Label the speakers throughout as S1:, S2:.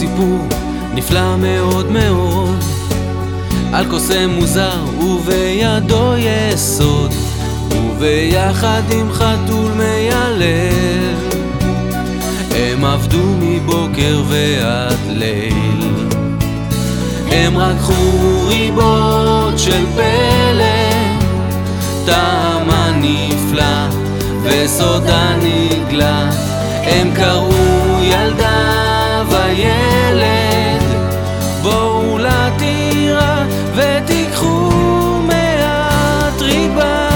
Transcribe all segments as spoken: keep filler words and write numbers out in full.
S1: סיפור נפלא מאוד מאוד על קוסם מוזר ובידו יסוד, וביחד עם חתול מיילל הם עבדו מבוקר ועד ליל. הם רקחו ריבות של פלא, טעמה נפלא וסודה נגלה. הם קראו ילדה וילד, בואו לטירה ותיקחו מעט ריבה.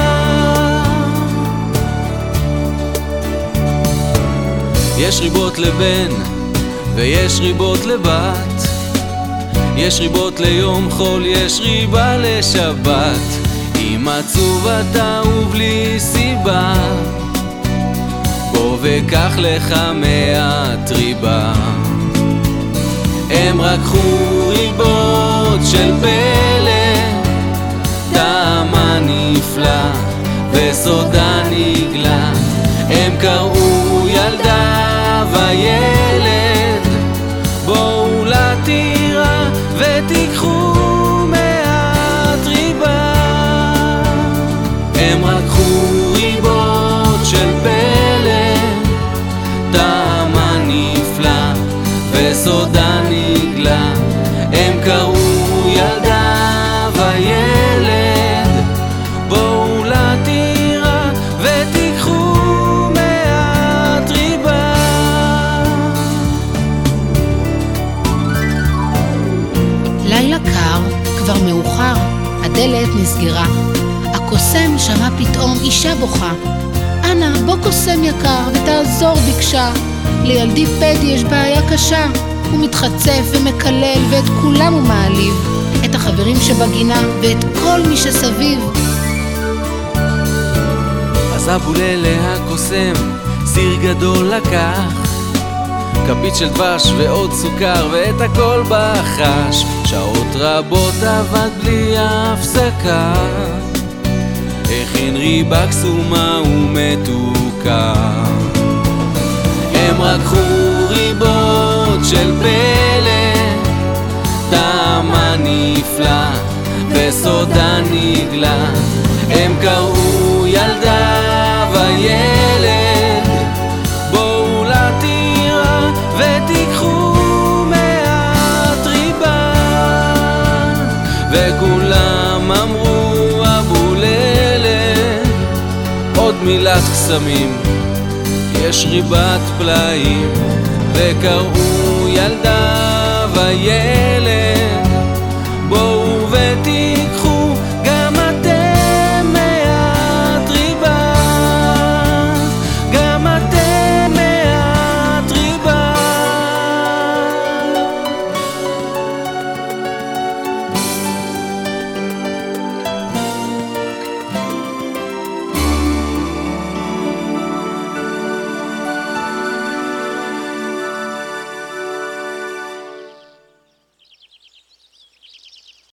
S1: יש ריבות לבן ויש ריבות לבת, יש ריבות ליום חול, יש ריבה לשבת. עם עצוב אתה ובלי סיבה, בוא וקח לך מעט ריבה. הם רקחו ריבות של פלא, טעמה נפלא וסודה נגלה. הם קראו ילדה וילד, בואו לטירה ותיקחו מעט ריבה. הם רקחו ריבות של פלא, טעמה נפלא וסודה נגלה. הם קראו ילדה וילד, בואו לטירה ותיקחו מעט ריבה.
S2: לילה קר, כבר מאוחר, הדלת נסגרה. הקוסם שמע פתאום אישה בוכה. אנא, בוא קוסם יקר ותעזור ביקשה, לילדי פדי יש בעיה קשה. הוא מתחצף ומקלל ואת כולם הוא מעליב, את החברים שבגינה ואת כל מי שסביב.
S1: אז אבוללה הקוסם סיר גדול לקח, כפית של דבש ועוד סוכר ואת הכל בחש. שעות רבות עבד בלי הפסקה, הכין ריבה קסומה ומתוקה. הם רקחו ריבות של פלא, טעמה נפלא וסודה נגלה. הם קראו ילדה וילד, בואו לטירה ותיקחו מעט ריבה. וכולם אמרו אבוללה, עוד מילת קסמים, יש ריבת פלאים. וקראו ילדה וילד, בואו ותיקחו